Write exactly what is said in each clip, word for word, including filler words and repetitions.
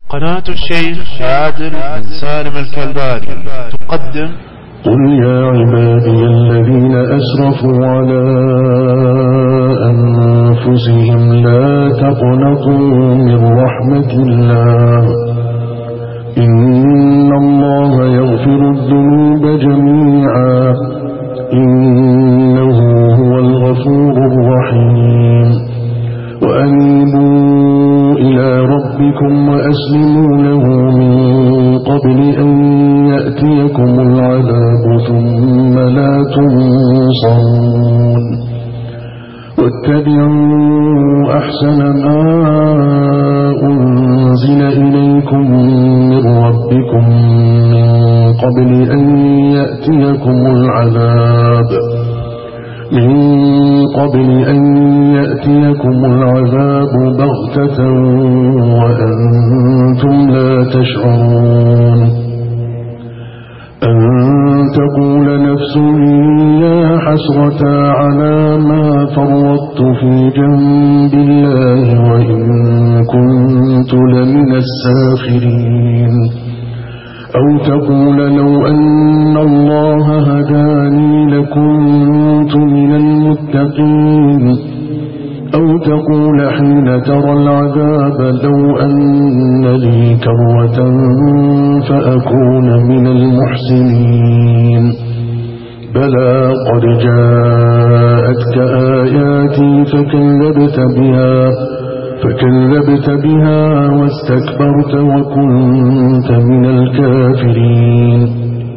قناة الشيخ عادل بن سالم الكلباني تقدم قل يا عبادي الذين أسرفوا على أنفسهم لا تقنطوا من رحمة الله إن الله يغفر الذنوب جميعا إنه هو الغفور الرحيم وأنيبوا إلى ربكم وأسلموا له من قبل أن يأتيكم العذاب ثم لا تنصرون واتبعوا أحسن ما أنزل إليكم من ربكم من قبل أن يأتيكم العذاب من قبل أن يأتيكم العذاب بغتة وأنتم لا تشعرون أن تقول نفس يا حسرة على ما فرطت في جنب الله وإن كنت لمن الساخرين أو تقول لو أن الله هداني لكنت من المتقين أو تقول حين ترى العذاب لو أن لي كرة فأكون من المحسنين بلى قد جاءتك آياتي فكذبت بها فكذبت بها واستكبرت وكنت من الكافرين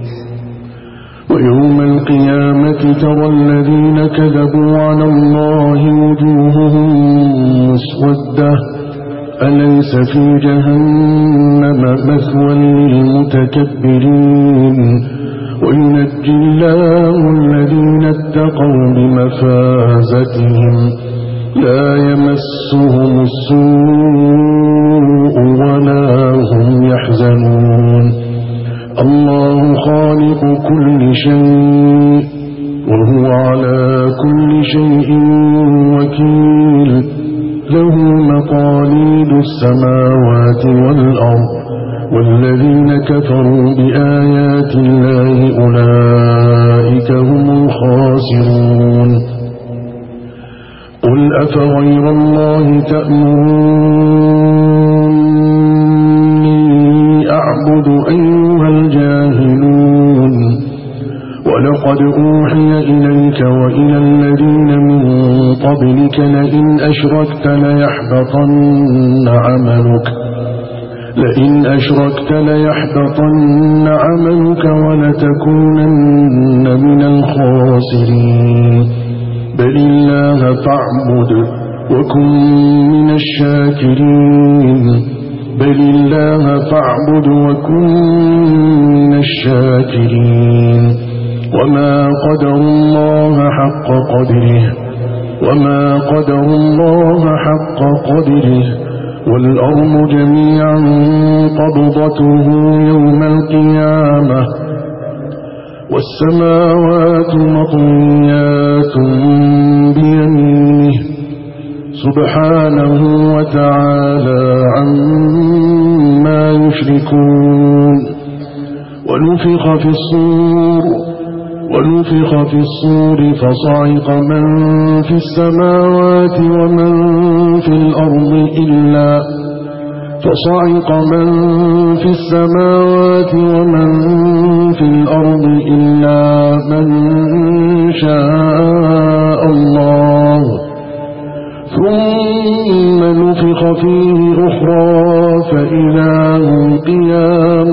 ويوم القيامة ترى الذين كذبوا على الله وجوههم مسودة أليس في جهنم مثوى للمتكبرين وينجي الله الذين اتقوا بمفازتهم لا يمسهم السوء ولا هم يحزنون الله خالق كل شيء وهو على كل شيء وكيل له مقاليد السماوات والأرض والذين كفروا بآيات الله أولئك هم الخاسرون قل أفغير الله تأمروني أعبد أيها الجاهلون ولقد أوحي إليك وإلى الذين من قبلك لئن أشركت ليحبطن عملك لئن أشركت ليحبطن عملك ولتكونن من الخاسرين بل الله فاعبد وكن من الشاكرين بل الله فاعبد وكن من الشاكرين وما قدر الله حق قدره وما قدر الله حق قدره والأرض جميعا قبضته يوم القيامة والسماوات مطويات بيمينه سبحانه وتعالى عما يشركون ونفخ في الصور ونفخ في الصور فصعق من في السماوات ومن في الأرض إلا فصعق من في السماوات ومن في الأرض إلا من شاء الله ثم نفخ فيه أخرى فإذا هم قيام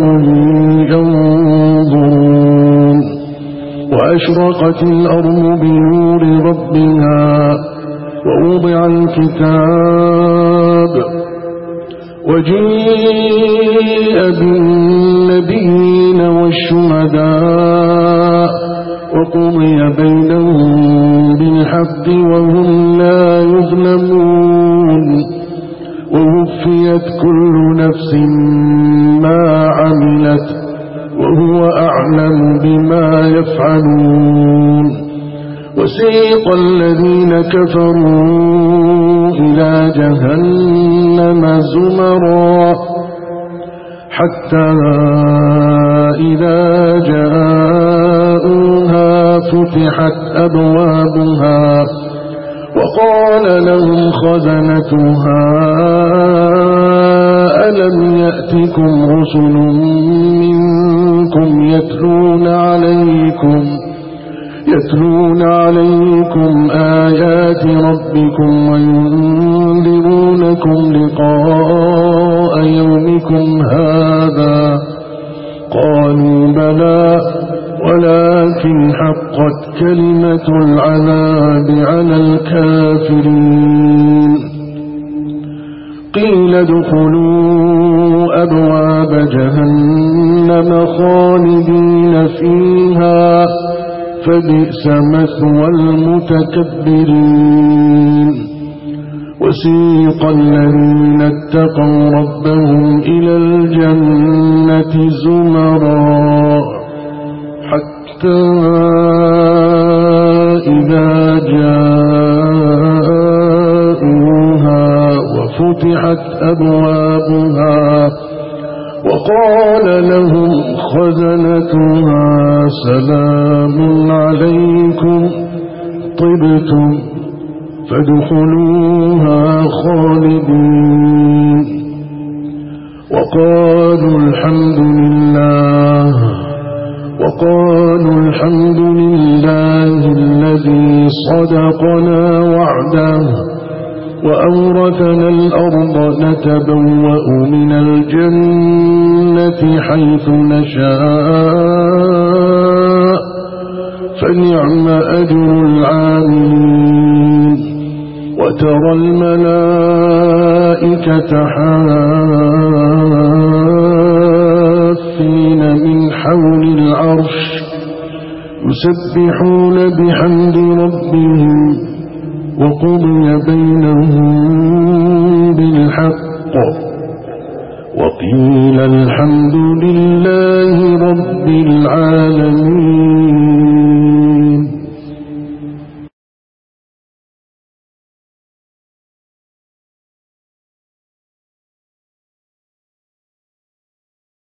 ينظرون وأشرقت الأرض بنور ربها ووضع الكتاب وجيء بالنبيين والشهداء وقضي بينهم بالحق وهم لا يظلمون ووفيت كل نفس ما عملت وهو أعلم بما يفعلون وسيق الذين كفروا إلى جهنم زمرا حتى إذا جاءوها فتحت أبوابها وقال لهم خزنتها ألم يأتكم رسل منكم يتلون عليكم يتلون عليكم آيات ربكم وينذرونكم لقاء يومكم هذا قالوا بلى ولكن حقت كلمة العذاب على الكافرين قيل ادخلوا أبواب جهنم خالدين فيها فبئس مثوى المتكبرين وسيق الذين اتقوا ربهم إلى الجنة زمرا حتى إذا جاءوها وفتحت أبوابها وقال لهم خزنتها سلام عليكم طبتم فادخلوها خالدين وقالوا الحمد لله وقالوا الحمد لله الذي صدقنا وعده وأورثنا الأرض نتبوأ من الجنة حيث نشاء فنعم أجر العاملين وترى الملائكة حافين من حول العرش يسبحون بحمد ربهم وقضي بينهم بالحق وقيل الحمد لله رب العالمين